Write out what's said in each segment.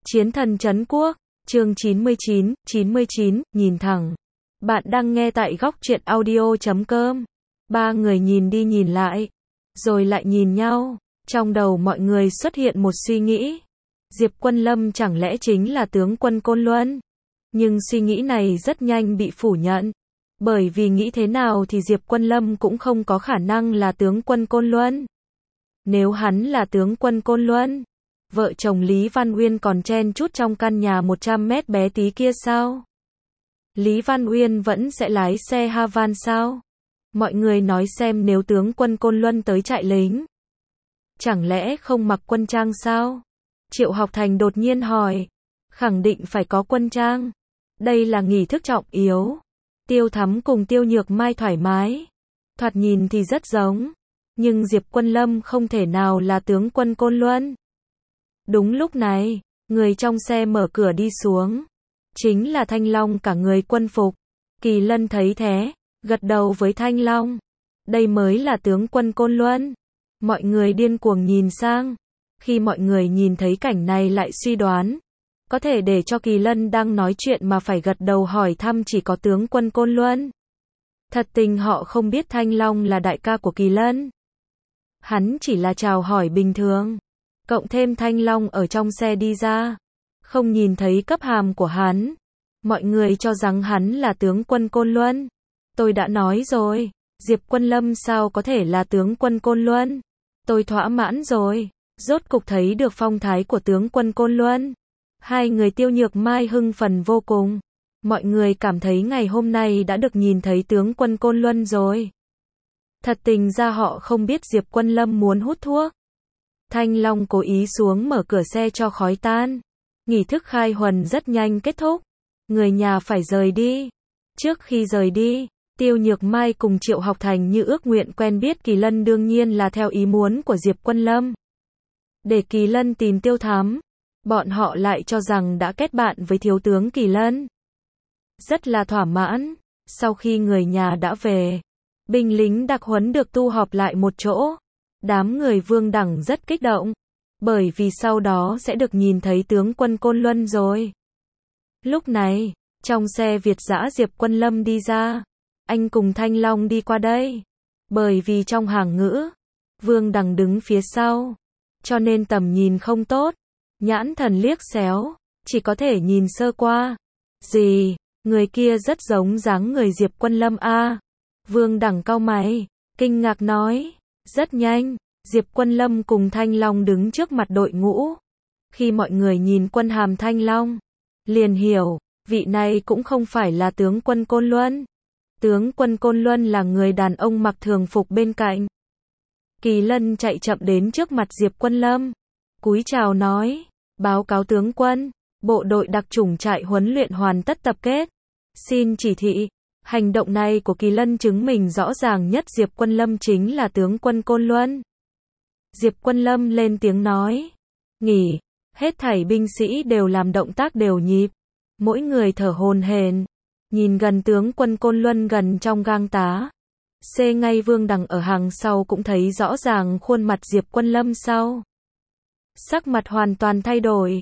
Chiến thần trấn quốc, chương 99, nhìn thẳng. Bạn đang nghe tại góc truyện audio.com. Ba người nhìn đi nhìn lại, rồi lại nhìn nhau. Trong đầu mọi người xuất hiện một suy nghĩ. Diệp Quân Lâm chẳng lẽ chính là tướng quân Côn Luân? Nhưng suy nghĩ này rất nhanh bị phủ nhận. Bởi vì nghĩ thế nào thì Diệp Quân Lâm cũng không có khả năng là tướng quân Côn Luân. Nếu hắn là tướng quân Côn Luân, vợ chồng Lý Văn Uyên còn chen chúc trong căn nhà 100 mét bé tí kia sao? Lý Văn Uyên vẫn sẽ lái xe Havan sao? Mọi người nói xem, nếu tướng quân Côn Luân tới trại lính, chẳng lẽ không mặc quân trang sao? Triệu Học Thành đột nhiên hỏi. Khẳng định phải có quân trang. Đây là nghi thức trọng yếu. Tiêu Thắm cùng Tiêu Nhược Mai thoải mái. Thoạt nhìn thì rất giống. Nhưng Diệp Quân Lâm không thể nào là tướng quân Côn Luân. Đúng lúc này, người trong xe mở cửa đi xuống. Chính là Thanh Long cả người quân phục. Kỳ Lân thấy thế, gật đầu với Thanh Long. Đây mới là tướng quân Côn Luân. Mọi người điên cuồng nhìn sang. Khi mọi người nhìn thấy cảnh này lại suy đoán. Có thể để cho Kỳ Lân đang nói chuyện mà phải gật đầu hỏi thăm chỉ có tướng quân Côn Luân. Thật tình họ không biết Thanh Long là đại ca của Kỳ Lân. Hắn chỉ là chào hỏi bình thường. Cộng thêm Thanh Long ở trong xe đi ra, không nhìn thấy cấp hàm của hắn. Mọi người cho rằng hắn là tướng quân Côn Luân. Tôi đã nói rồi, Diệp Quân Lâm sao có thể là tướng quân Côn Luân. Tôi thỏa mãn rồi, rốt cục thấy được phong thái của tướng quân Côn Luân. Hai người Tiêu Nhược Mai hưng phấn vô cùng. Mọi người cảm thấy ngày hôm nay đã được nhìn thấy tướng quân Côn Luân rồi. Thật tình ra họ không biết Diệp Quân Lâm muốn hút thuốc. Thanh Long cố ý xuống mở cửa xe cho khói tan. Nghi thức khai huần rất nhanh kết thúc. Người nhà phải rời đi. Trước khi rời đi, Tiêu Nhược Mai cùng Triệu Học Thành như ước nguyện quen biết Kỳ Lân, đương nhiên là theo ý muốn của Diệp Quân Lâm. Để Kỳ Lân tìm Tiêu Thắm, bọn họ lại cho rằng đã kết bạn với thiếu tướng Kỳ Lân. Rất là thỏa mãn. Sau khi người nhà đã về, binh lính đặc huấn được tu họp lại một chỗ. Đám người Vương Đẳng rất kích động, bởi vì sau đó sẽ được nhìn thấy tướng quân Côn Luân rồi. Lúc này, trong xe Việt dã Diệp Quân Lâm đi ra. Anh cùng Thanh Long đi qua đây. Bởi vì trong hàng ngữ, Vương Đẳng đứng phía sau, cho nên tầm nhìn không tốt. Nhãn thần liếc xéo, chỉ có thể nhìn sơ qua. Gì, người kia rất giống dáng người Diệp Quân Lâm a. Vương Đẳng cau mày, kinh ngạc nói. Rất nhanh, Diệp Quân Lâm cùng Thanh Long đứng trước mặt đội ngũ. Khi mọi người nhìn quân hàm Thanh Long, liền hiểu, vị này cũng không phải là tướng quân Côn Luân. Tướng quân Côn Luân là người đàn ông mặc thường phục bên cạnh. Kỳ Lân chạy chậm đến trước mặt Diệp Quân Lâm, cúi chào nói, báo cáo tướng quân, bộ đội đặc chủng trại huấn luyện hoàn tất tập kết. Xin chỉ thị. Hành động này của Kỳ Lân chứng minh rõ ràng nhất Diệp Quân Lâm chính là tướng quân Côn Luân. Diệp Quân Lâm lên tiếng nói. Nghỉ. Hết thảy binh sĩ đều làm động tác đều nhịp. Mỗi người thở hổn hển. Nhìn gần tướng quân Côn Luân gần trong gang tá. Ngay Vương Đằng ở hàng sau cũng thấy rõ ràng khuôn mặt Diệp Quân Lâm sau. Sắc mặt hoàn toàn thay đổi.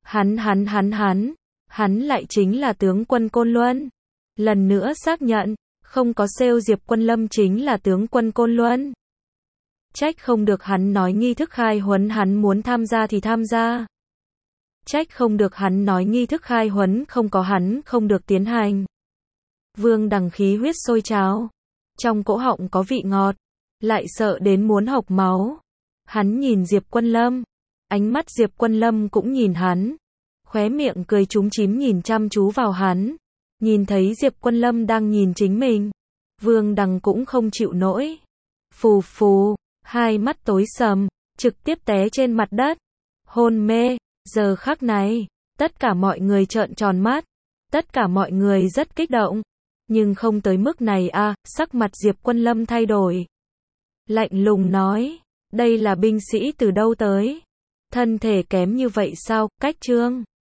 Hắn lại chính là tướng quân Côn Luân. Lần nữa xác nhận, không có sale Diệp Quân Lâm chính là tướng quân Côn Luân. Trách không được hắn nói nghi thức khai huấn hắn muốn tham gia thì tham gia. Trách không được hắn nói nghi thức khai huấn không có hắn không được tiến hành. Vương Đằng khí huyết sôi trào. Trong cổ họng có vị ngọt, lại sợ đến muốn hộc máu. Hắn nhìn Diệp Quân Lâm. Ánh mắt Diệp Quân Lâm cũng nhìn hắn. Khóe miệng cười chúm chím nhìn chăm chú vào hắn. Nhìn thấy Diệp Quân Lâm đang nhìn chính mình, Vương Đằng cũng không chịu nổi. Phù phù, hai mắt tối sầm, trực tiếp té trên mặt đất. Hôn mê. Giờ khắc này, tất cả mọi người trợn tròn mắt. Tất cả mọi người rất kích động. Nhưng không tới mức này a. Sắc mặt Diệp Quân Lâm thay đổi. Lạnh lùng nói, đây là binh sĩ từ đâu tới? Thân thể kém như vậy sao? Cách trương.